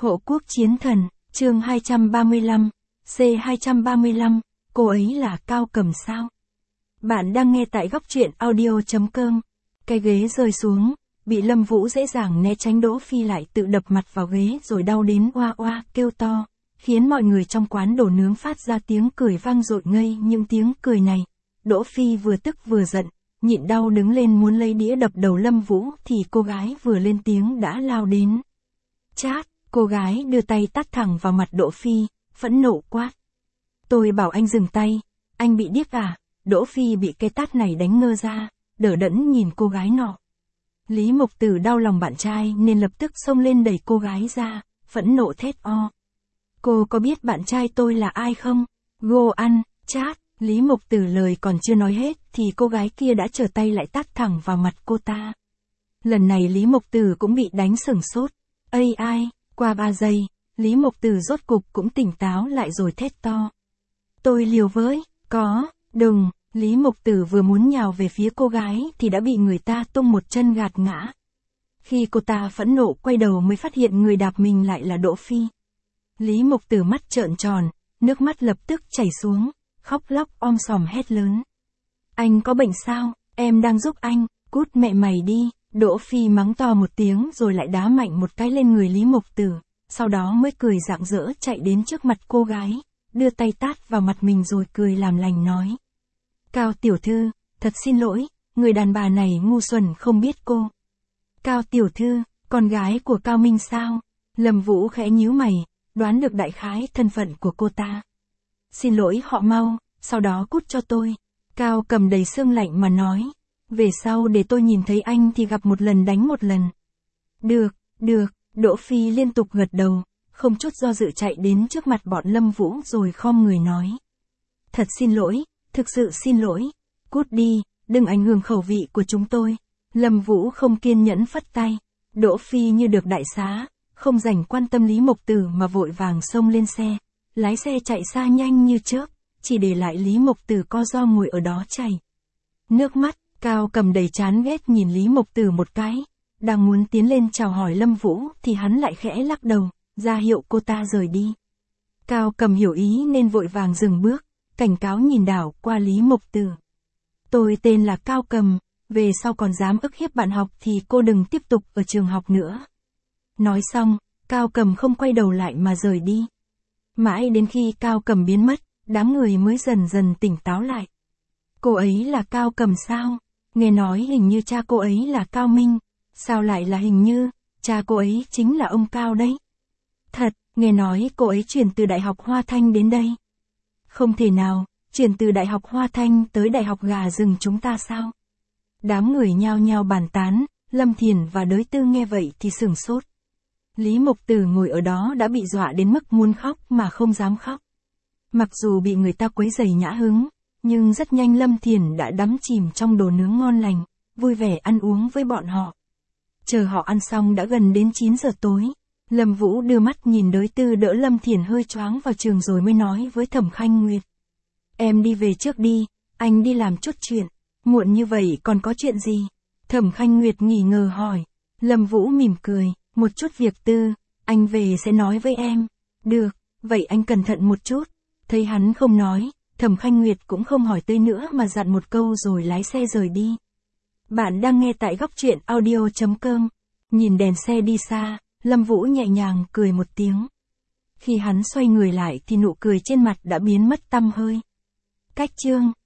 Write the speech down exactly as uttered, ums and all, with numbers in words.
Hộ quốc chiến thần, chương hai trăm ba mươi lăm, C hai trăm ba mươi lăm, cô ấy là Cao Cầm sao? Bạn đang nghe tại góc truyện audio.com. Cái ghế rơi xuống, bị Lâm Vũ dễ dàng né tránh, Đỗ Phi lại tự đập mặt vào ghế rồi đau đến oa oa kêu to, khiến mọi người trong quán đồ nướng phát ra tiếng cười vang dội. Ngây những tiếng cười này, Đỗ Phi vừa tức vừa giận, nhịn đau đứng lên muốn lấy đĩa đập đầu Lâm Vũ thì cô gái vừa lên tiếng đã lao đến. Chát, cô gái đưa tay tát thẳng vào mặt Đỗ Phi, phẫn nộ quát. Tôi bảo anh dừng tay, anh bị điếc à? Đỗ Phi bị cái tát này đánh ngơ ra, đờ đẫn nhìn cô gái nọ. Lý Mộc Tử đau lòng bạn trai nên lập tức xông lên đẩy cô gái ra, phẫn nộ thét o. Cô có biết bạn trai tôi là ai không? Gô ăn, chát. Lý Mộc Tử lời còn chưa nói hết thì cô gái kia đã trở tay lại tát thẳng vào mặt cô ta. Lần này Lý Mộc Tử cũng bị đánh sửng sốt. Ây ai, qua ba giây, Lý Mộc Tử rốt cục cũng tỉnh táo lại rồi thét to. Tôi liều với, có, đừng. Lý Mộc Tử vừa muốn nhào về phía cô gái thì đã bị người ta tung một chân gạt ngã. Khi cô ta phẫn nộ quay đầu mới phát hiện người đạp mình lại là Đỗ Phi. Lý Mộc Tử mắt trợn tròn, nước mắt lập tức chảy xuống, khóc lóc om sòm hét lớn. Anh có bệnh sao, em đang giúp anh, cút mẹ mày đi. Đỗ Phi mắng to một tiếng rồi lại đá mạnh một cái lên người Lý Mộc Tử, sau đó mới cười rạng rỡ chạy đến trước mặt cô gái, đưa tay tát vào mặt mình rồi cười làm lành nói. Cao tiểu thư, thật xin lỗi, người đàn bà này ngu xuẩn không biết cô. Cao tiểu thư, con gái của Cao Minh sao? Lâm Vũ khẽ nhíu mày, đoán được đại khái thân phận của cô ta. Xin lỗi họ mau, sau đó cút cho tôi. Cao Cầm đầy sương lạnh mà nói. Về sau để tôi nhìn thấy anh thì gặp một lần đánh một lần. Được, được, Đỗ Phi liên tục gật đầu, không chút do dự chạy đến trước mặt bọn Lâm Vũ rồi khom người nói. Thật xin lỗi, thực sự xin lỗi, cút đi, đừng ảnh hưởng khẩu vị của chúng tôi. Lâm Vũ không kiên nhẫn phất tay, Đỗ Phi như được đại xá, không rảnh quan tâm Lý Mộc Tử mà vội vàng xông lên xe, lái xe chạy xa nhanh như chớp, chỉ để lại Lý Mộc Tử co ro ngồi ở đó chảy nước mắt. Cao Cầm đầy chán ghét nhìn Lý Mộc Tử một cái, đang muốn tiến lên chào hỏi Lâm Vũ thì hắn lại khẽ lắc đầu, ra hiệu cô ta rời đi. Cao Cầm hiểu ý nên vội vàng dừng bước, cảnh cáo nhìn đảo qua Lý Mộc Tử. Tôi tên là Cao Cầm, về sau còn dám ức hiếp bạn học thì cô đừng tiếp tục ở trường học nữa. Nói xong, Cao Cầm không quay đầu lại mà rời đi. Mãi đến khi Cao Cầm biến mất, đám người mới dần dần tỉnh táo lại. Cô ấy là Cao Cầm sao? Nghe nói hình như cha cô ấy là Cao Minh, sao lại là hình như, cha cô ấy chính là ông Cao đấy. Thật, nghe nói cô ấy chuyển từ Đại học Hoa Thanh đến đây. Không thể nào, chuyển từ Đại học Hoa Thanh tới Đại học Gà Rừng chúng ta sao? Đám người nhao nhao bàn tán, Lâm Thiền và Đới Tư nghe vậy thì sửng sốt. Lý Mộc Tử ngồi ở đó đã bị dọa đến mức muốn khóc mà không dám khóc. Mặc dù bị người ta quấy rầy nhã hứng, nhưng rất nhanh Lâm Thiền đã đắm chìm trong đồ nướng ngon lành, vui vẻ ăn uống với bọn họ. Chờ họ ăn xong đã gần đến chín giờ tối. Lâm Vũ đưa mắt nhìn Đới Tư đỡ Lâm Thiền hơi choáng vào trường rồi mới nói với Thẩm Khanh Nguyệt. Em đi về trước đi, anh đi làm chút chuyện. Muộn như vậy còn có chuyện gì? Thẩm Khanh Nguyệt nghi ngờ hỏi. Lâm Vũ mỉm cười, một chút việc tư, anh về sẽ nói với em. Được, vậy anh cẩn thận một chút. Thấy hắn không nói, Thẩm Khanh Nguyệt cũng không hỏi tới nữa mà dặn một câu rồi lái xe rời đi. Bạn đang nghe tại góc truyện audio.com. Nhìn đèn xe đi xa, Lâm Vũ nhẹ nhàng cười một tiếng. Khi hắn xoay người lại thì nụ cười trên mặt đã biến mất tăm hơi. Cách chương